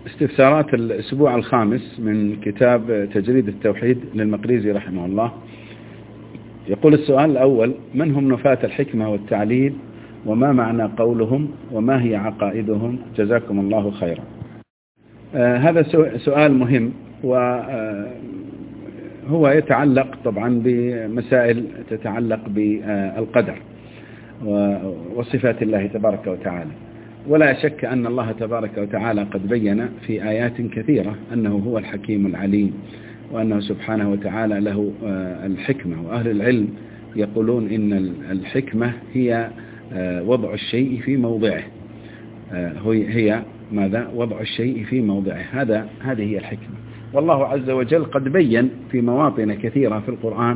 استفسارات الأسبوع الخامس من كتاب تجريد التوحيد للمقريزي رحمه الله. يقول السؤال الأول: من هم نفاة الحكمة والتعليل، وما معنى قولهم، وما هي عقائدهم؟ جزاكم الله خيرا. هذا سؤال مهم، وهو يتعلق طبعا بمسائل تتعلق بالقدر وصفات الله تبارك وتعالى. ولا شك أن الله تبارك وتعالى قد بين في آيات كثيرة أنه هو الحكيم العليم، وأنه سبحانه وتعالى له الحكمة. وأهل العلم يقولون إن الحكمة هي وضع الشيء في موضعه. هي ماذا؟ وضع الشيء في موضعه. هذه هي الحكمة. والله عز وجل قد بين في مواطن كثيرة في القرآن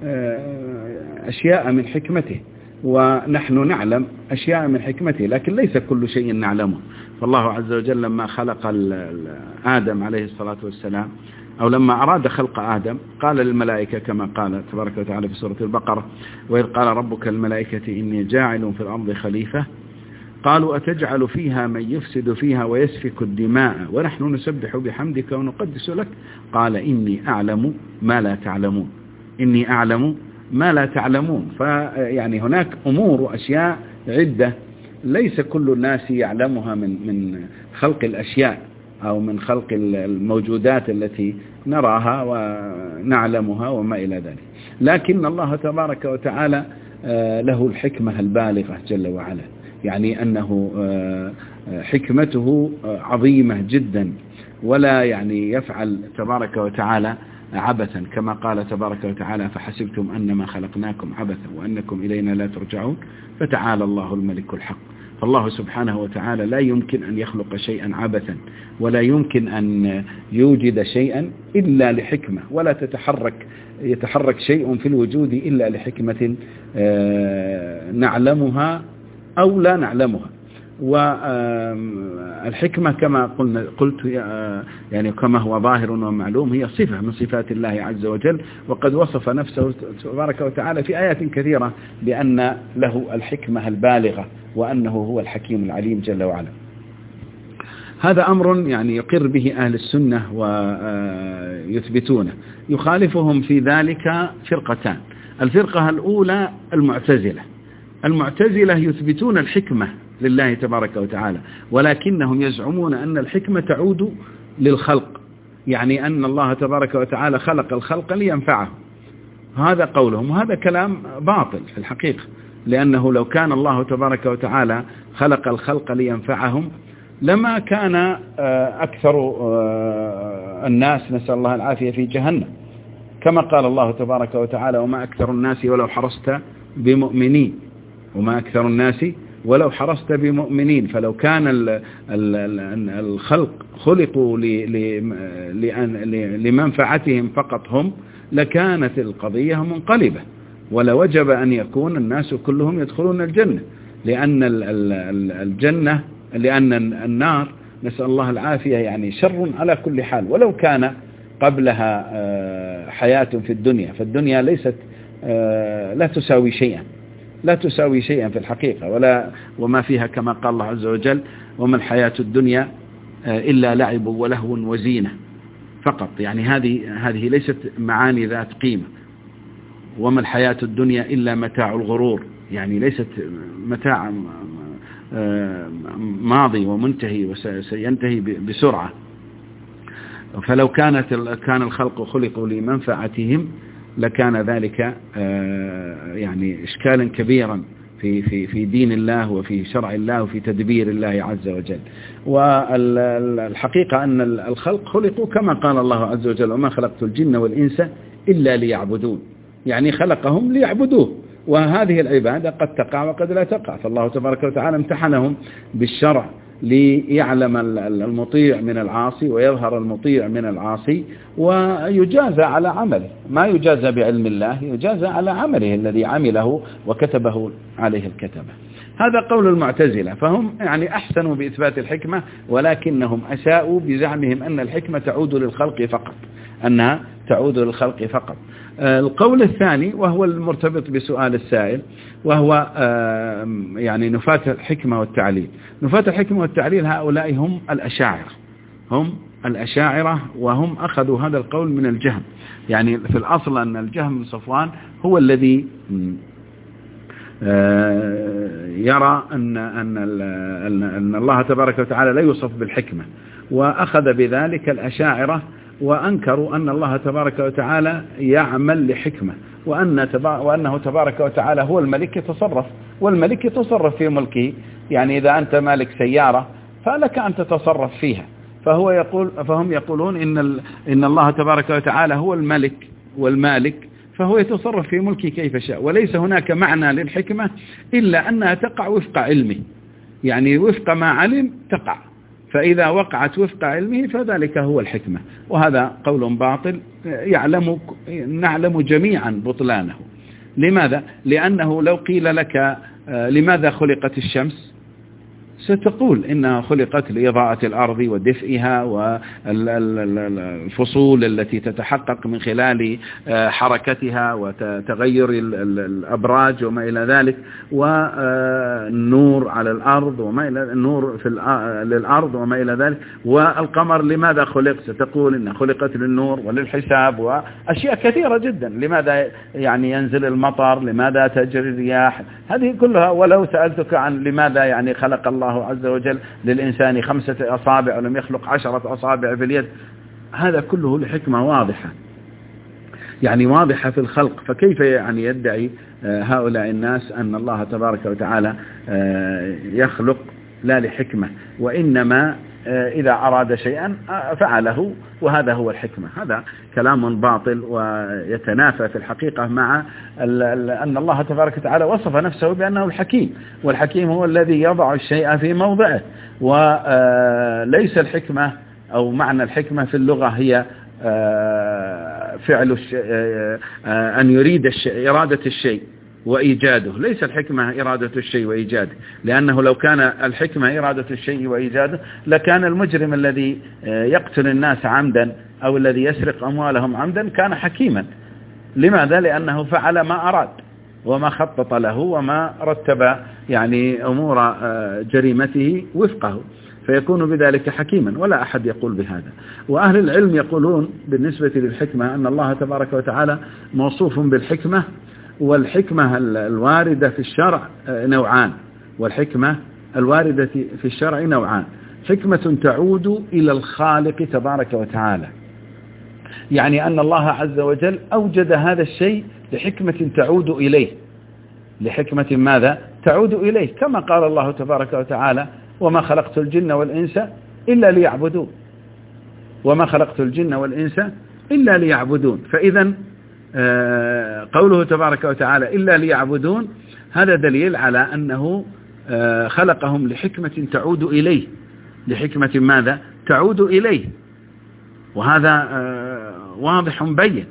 أشياء من حكمته، ونحن نعلم أشياء من حكمته، لكن ليس كل شيء نعلمه. فالله عز وجل لما خلق آدم عليه الصلاة والسلام، أو لما أراد خلق آدم، قال للملائكة كما قال تبارك وتعالى في سورة البقرة: وإذ قال ربك الملائكة إني جاعل في الأرض خليفة قالوا أتجعل فيها من يفسد فيها ويسفك الدماء ونحن نسبح بحمدك ونقدس لك قال إني أعلم ما لا تعلمون. إني أعلم ما لا تعلمون. فيعني هناك أمور وأشياء عدة ليس كل الناس يعلمها من خلق الأشياء أو من خلق الموجودات التي نراها ونعلمها وما إلى ذلك. لكن الله تبارك وتعالى له الحكمة البالغة جل وعلا، يعني أنه حكمته عظيمة جدا، ولا يعني يفعل تبارك وتعالى عبثا، كما قال تبارك وتعالى: فحسبتم أنما خلقناكم عبثا وأنكم إلينا لا ترجعون فتعالى الله الملك الحق. فالله سبحانه وتعالى لا يمكن أن يخلق شيئا عبثا، ولا يمكن أن يوجد شيئا إلا لحكمة، ولا يتحرك شيء في الوجود إلا لحكمة نعلمها أو لا نعلمها. والحكمة كما قلت يعني كما هو ظاهر ومعلوم هي صفة من صفات الله عز وجل، وقد وصف نفسه تبارك وتعالى في آيات كثيرة بأن له الحكمة البالغة، وأنه هو الحكيم العليم جل وعلا. هذا أمر يعني يقر به أهل السنة ويثبتونه. يخالفهم في ذلك فرقتان. الفرقة الأولى المعتزلة يثبتون الحكمة لله تبارك وتعالى، ولكنهم يزعمون أن الحكمة تعود للخلق، يعني أن الله تبارك وتعالى خلق الخلق لينفعه. هذا قولهم، وهذا كلام باطل في الحقيقة، لأنه لو كان الله تبارك وتعالى خلق الخلق لينفعهم لما كان أكثر الناس، نسأل الله العافية، في جهنم، كما قال الله تبارك وتعالى: وما أكثر الناس ولو حرصت بمؤمنين. وما أكثر الناس ولو حرصت بمؤمنين. فلو كان الخلق خلقوا لمنفعتهم فقط هم، لكانت القضية منقلبة، ولوجب أن يكون الناس كلهم يدخلون الجنة، لأن النار، نسأل الله العافية، يعني شر على كل حال، ولو كان قبلها حياة في الدنيا، فالدنيا ليست لا تساوي شيئا في الحقيقة، وما فيها، كما قال الله عز وجل: وما الحياة الدنيا إلا لعب ولهو وزينة فقط. يعني هذه ليست معاني ذات قيمة. وما الحياة الدنيا إلا متاع الغرور، يعني ليست متاع ماضي ومنتهي وسينتهي بسرعة. فلو كان الخلق خلقوا لمنفعتهم لكان ذلك يعني إشكالا كبيرا في دين الله وفي شرع الله وفي تدبير الله عز وجل. والحقيقة أن الخلق خلقوا كما قال الله عز وجل: وما خلقت الجن والإنس إلا ليعبدون، يعني خلقهم ليعبدوه. وهذه العبادة قد تقع وقد لا تقع، فالله تبارك وتعالى امتحنهم بالشرع ليعلم المطيع من العاصي ويظهر المطيع من العاصي، ويجازى على عمله. ما يجازى بعلم الله، يجازى على عمله الذي عمله وكتبه عليه الكتبة. هذا قول المعتزلة. فهم يعني أحسنوا بإثبات الحكمة، ولكنهم أساءوا بزعمهم أن الحكمة تعود للخلق فقط، أنها تعود للخلق فقط. القول الثاني وهو المرتبط بسؤال السائل، وهو يعني نفاة الحكمة والتعليل. نفاة الحكمة والتعليل هؤلاء هم الأشاعرة، هم الأشاعرة، وهم أخذوا هذا القول من الجهم. يعني في الأصل أن الجهم بن صفوان هو الذي يرى أن الله تبارك وتعالى لا يوصف بالحكمة، وأخذ بذلك الأشاعرة وأنكروا أن الله تبارك وتعالى يعمل لحكمة، وأنه تبارك وتعالى هو الملك يتصرف، والملك يتصرف في ملكه. يعني إذا أنت مالك سيارة فلك أن تتصرف فيها، فهم يقولون إن الله تبارك وتعالى هو الملك والمالك، فهو يتصرف في ملكه كيف شاء، وليس هناك معنى للحكمة إلا أنها تقع وفق علمه، يعني وفق ما علم تقع، فإذا وقعت وفق علمه فذلك هو الحكمة. وهذا قول باطل نعلم جميعا بطلانه. لماذا؟ لأنه لو قيل لك لماذا خلقت الشمس ستقول إنها خلقت لإضاءة الأرض ودفئها والفصول التي تتحقق من خلال حركتها وتغير الأبراج وما إلى ذلك، والنور على الأرض وما إلى النور للأرض وما إلى ذلك. والقمر لماذا خلق؟ ستقول إنها خلقت للنور وللحساب وأشياء كثيرة جدا. لماذا يعني ينزل المطر؟ لماذا تجري الرياح؟ هذه كلها. ولو سألتك عن لماذا يعني خلق الله عز وجل للإنسان 5 أصابع ولم يخلق 10 أصابع في اليد، هذا كله لحكمة واضحة، يعني واضحة في الخلق. فكيف يعني يدعي هؤلاء الناس أن الله تبارك وتعالى يخلق لا لحكمة، وإنما إذا أراد شيئا فعله، وهذا هو الحكمة؟ هذا كلام باطل ويتنافى في الحقيقة مع أن الله تبارك وتعالى وصف نفسه بأنه الحكيم، والحكيم هو الذي يضع الشيء في موضعه. وليس الحكمة أو معنى الحكمة في اللغة هي فعل أن يريد إرادة الشيء وإيجاده. ليس الحكمة إرادة الشيء وإيجاده، لأنه لو كان الحكمة إرادة الشيء وإيجاده لكان المجرم الذي يقتل الناس عمدا أو الذي يسرق أموالهم عمدا كان حكيما. لماذا؟ لأنه فعل ما أراد وما خطط له وما رتب يعني أمور جريمته وفقه، فيكون بذلك حكيما، ولا أحد يقول بهذا. وأهل العلم يقولون بالنسبة للحكمة أن الله تبارك وتعالى موصوف بالحكمة، والحكمة الواردة في الشرع نوعان، والحكمة الواردة في الشرع نوعان: حكمة تعود إلى الخالق تبارك وتعالى، يعني أن الله عز وجل أوجد هذا الشيء لحكمة تعود إليه. لحكمة ماذا؟ تعود إليه، كما قال الله تبارك وتعالى: وما خلقت الجن والإنس إلا ليعبدون. وما خلقت الجن والإنس إلا ليعبدون. فإذا قوله تبارك وتعالى إلا ليعبدون هذا دليل على أنه خلقهم لحكمة تعود إليه. لحكمة ماذا؟ تعود إليه، وهذا واضح بين،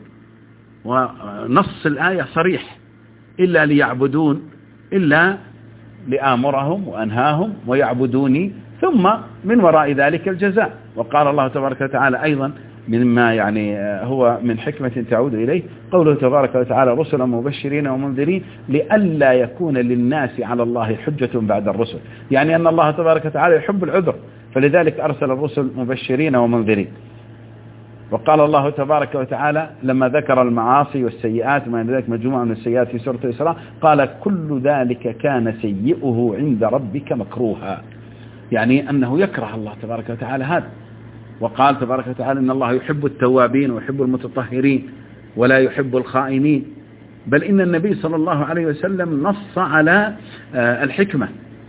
ونص الآية صريح: إلا ليعبدون، إلا لآمرهم وأنهاهم ويعبدوني ثم من وراء ذلك الجزاء. وقال الله تبارك وتعالى أيضا مما يعني هو من حكمة تعود إليه قوله تبارك وتعالى: رسلا مبشرين ومنذرين لئلا يكون للناس على الله حجة بعد الرسل. يعني أن الله تبارك وتعالى يحب العذر، فلذلك أرسل الرسل مبشرين ومنذرين. وقال الله تبارك وتعالى لما ذكر المعاصي والسيئات وما ذلك مجموعة من السيئات في سورة الإسراء قال: كل ذلك كان سيئه عند ربك مكروها، يعني أنه يكره الله تبارك وتعالى هذا. وقال تبارك وتعالى: إن الله يحب التوابين ويحب المتطهرين ولا يحب الخائنين. بل إن النبي صلى الله عليه وسلم نص على الحكمة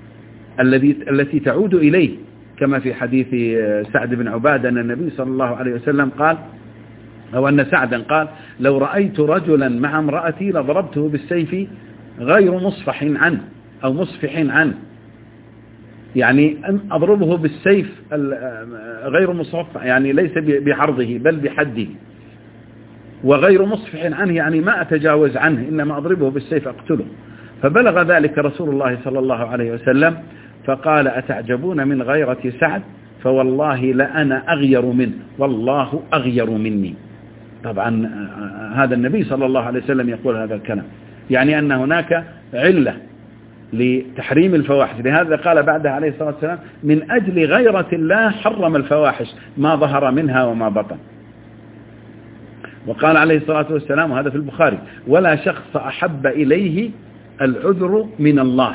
التي تعود إليه، كما في حديث سعد بن عبادة أن النبي صلى الله عليه وسلم قال، أو أن سعدا قال: لو رأيت رجلا مع امرأتي لضربته بالسيف غير مصفح عنه أو مصفح عنه، يعني أن أضربه بالسيف غير مصفح، يعني ليس بعرضه بل بحده، وغير مصفح عنه يعني ما أتجاوز عنه، إنما أضربه بالسيف أقتله. فبلغ ذلك رسول الله صلى الله عليه وسلم فقال: أتعجبون من غيرة سعد؟ فوالله لأنا أغير منه والله أغير مني. طبعا هذا النبي صلى الله عليه وسلم يقول هذا الكلام، يعني أن هناك علة لتحريم الفواحش. لهذا قال بعدها عليه الصلاة والسلام من أجل غيرة الله حرم الفواحش ما ظهر منها وما بطن. وقال عليه الصلاة والسلام وهذا في البخاري ولا شخص أحب إليه العذر من الله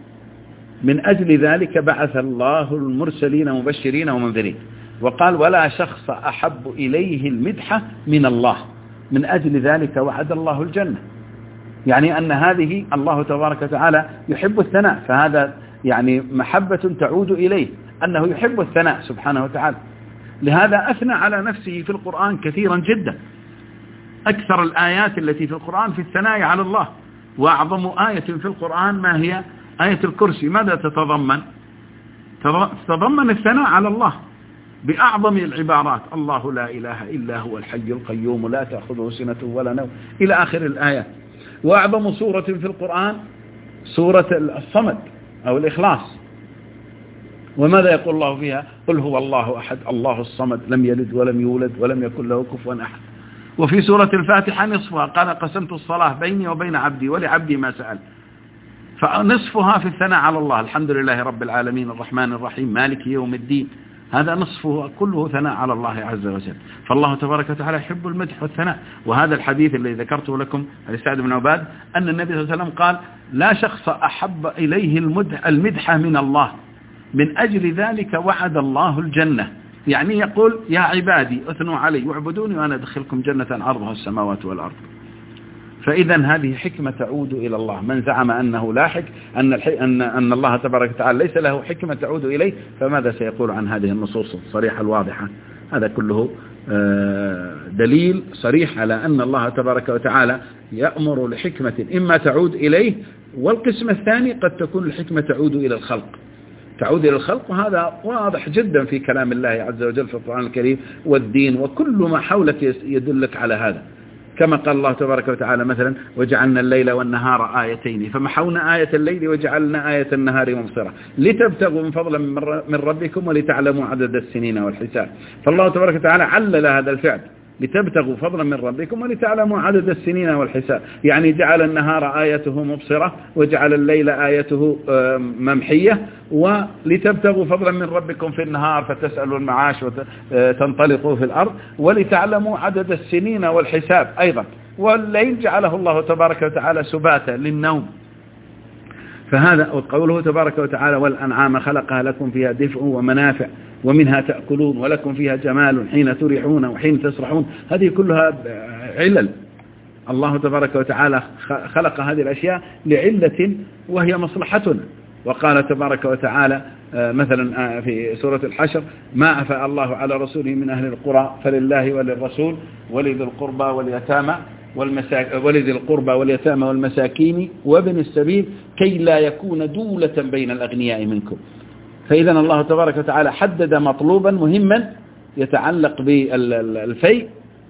من أجل ذلك بعث الله المرسلين مبشرين ومنذرين. وقال ولا شخص أحب إليه المدحة من الله من أجل ذلك وعد الله الجنة. يعني أن هذه الله تبارك وتعالى يحب الثناء، فهذا يعني محبة تعود إليه أنه يحب الثناء سبحانه وتعالى. لهذا أثنى على نفسه في القرآن كثيرا جدا. أكثر الآيات التي في القرآن في الثناء على الله، وأعظم آية في القرآن ما هي آية الكرسي. ماذا تتضمن؟ تتضمن الثناء على الله بأعظم العبارات الله لا إله إلا هو الحي القيوم لا تأخذه سنة ولا نوم إلى آخر الآيات. وأعظم سورة في القرآن سورة الصمد أو الإخلاص. وماذا يقول الله فيها؟ قل هو الله أحد الله الصمد لم يلد ولم يولد ولم يكن له كفوا أحد. وفي سورة الفاتحة نصفها قال قسمت الصلاة بيني وبين عبدي ولعبدي ما سأل. فنصفها في الثناء على الله الحمد لله رب العالمين الرحمن الرحيم مالك يوم الدين، هذا نصفه كله ثناء على الله عز وجل. فالله تبارك وتعالى يحب المدح والثناء. وهذا الحديث الذي ذكرته لكم عن سعد بن عباد أن النبي صلى الله عليه وسلم قال لا شخص أحب إليه المدحة من الله من أجل ذلك وعد الله الجنة. يعني يقول يا عبادي اثنوا علي واعبدوني وأنا أدخلكم جنة عرضها السماوات والأرض. فإذا هذه حكمة تعود إلى الله. من زعم أنه لا أن الله تبارك وتعالى ليس له حكمة تعود إليه فماذا سيقول عن هذه النصوص الصريحة الواضحة؟ هذا كله دليل صريح على أن الله تبارك وتعالى يأمر لحكمة إما تعود إليه، والقسم الثاني قد تكون الحكمة تعود إلى الخلق، تعود إلى الخلق. وهذا واضح جدا في كلام الله عز وجل في القرآن الكريم والدين وكل ما حولك يدلك على هذا. كما قال الله تبارك وتعالى مثلا وجعلنا الليل والنهار آيتين فمحونا آية الليل وجعلنا آية النهار مبصرة لتبتغوا من فضلا من ربكم ولتعلموا عدد السنين والحساب. فالله تبارك وتعالى علل هذا الفعل لتبتغوا فضلا من ربكم ولتعلموا عدد السنين والحساب. يعني جعل النهار آيته مبصرة وجعل الليل آيته ممحية ولتبتغوا فضلا من ربكم في النهار فتسألوا المعاش وتنطلقوا في الأرض ولتعلموا عدد السنين والحساب أيضا. والليل جعله الله تبارك وتعالى سباتا للنوم. فهذا قوله تبارك وتعالى والأنعام خلقها لكم فيها دفء ومنافع ومنها تأكلون ولكم فيها جمال حين تريحون وحين تسرحون. هذه كلها علل. الله تبارك وتعالى خلق هذه الأشياء لعلة وهي مصلحتنا. وقال تبارك وتعالى مثلا في سورة الحشر ما أفاء الله على رسوله من أهل القرى فلله وللرسول ولذي القربى واليتامى والمساكين وابن السبيل كي لا يكون دولة بين الأغنياء منكم. فإذا الله تبارك وتعالى حدد مطلوبا مهما يتعلق بالفيء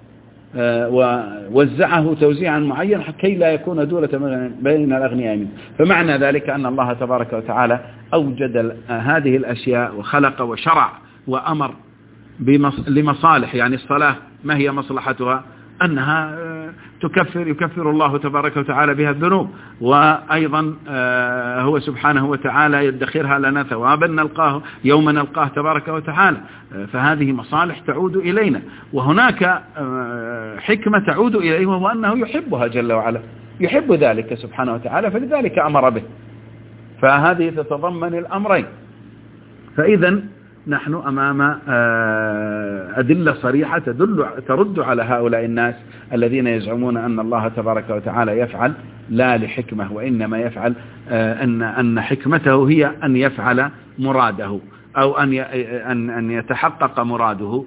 ووزعه توزيعا معينا كي لا يكون دولة بين الأغنياء منكم. فمعنى ذلك أن الله تبارك وتعالى أوجد هذه الأشياء وخلق وشرع وأمر لمصالح. يعني الصلاة ما هي مصلحتها؟ أنها يكفر الله تبارك وتعالى بها الذنوب، وأيضا هو سبحانه وتعالى يدخرها لنا ثوابا نلقاه يوم نلقاه تبارك وتعالى. فهذه مصالح تعود إلينا. وهناك حكمة تعود إليه وهو أنه يحبها جل وعلا، يحب ذلك سبحانه وتعالى فلذلك أمر به. فهذه تتضمن الأمرين. فإذا نحن أمام أدلة صريحة ترد على هؤلاء الناس الذين يزعمون أن الله تبارك وتعالى يفعل لا لحكمة، وإنما يفعل أن حكمته هي أن يفعل مراده أو أن يتحقق مراده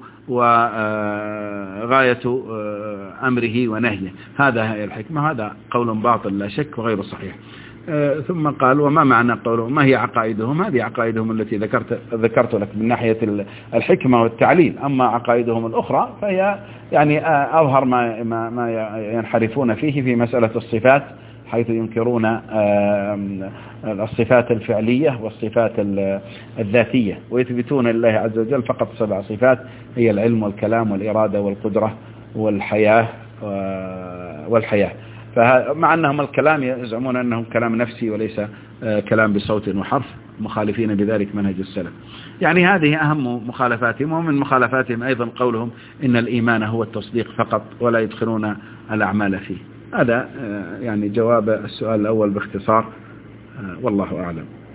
وغاية أمره ونهيه. هذا هي الحكمة. هذا قول باطل لا شك وغير صحيح. ثم قال وما معنى قوله ما هي عقائدهم؟ هذه عقائدهم التي ذكرت لك من ناحية الحكمة والتعليل. أما عقائدهم الأخرى فهي يعني أظهر ما ينحرفون فيه في مسألة الصفات، حيث ينكرون الصفات الفعلية والصفات الذاتية، ويثبتون لله عز وجل فقط 7 صفات هي العلم والكلام والإرادة والقدرة والحياة مع أنهم الكلام يزعمون أنه كلام نفسي وليس كلام بصوت وحرف، مخالفين بذلك منهج السلف. يعني هذه أهم مخالفاتهم. ومن مخالفاتهم أيضا قولهم إن الإيمان هو التصديق فقط ولا يدخلون الأعمال فيه. هذا يعني جواب السؤال الأول باختصار، والله أعلم.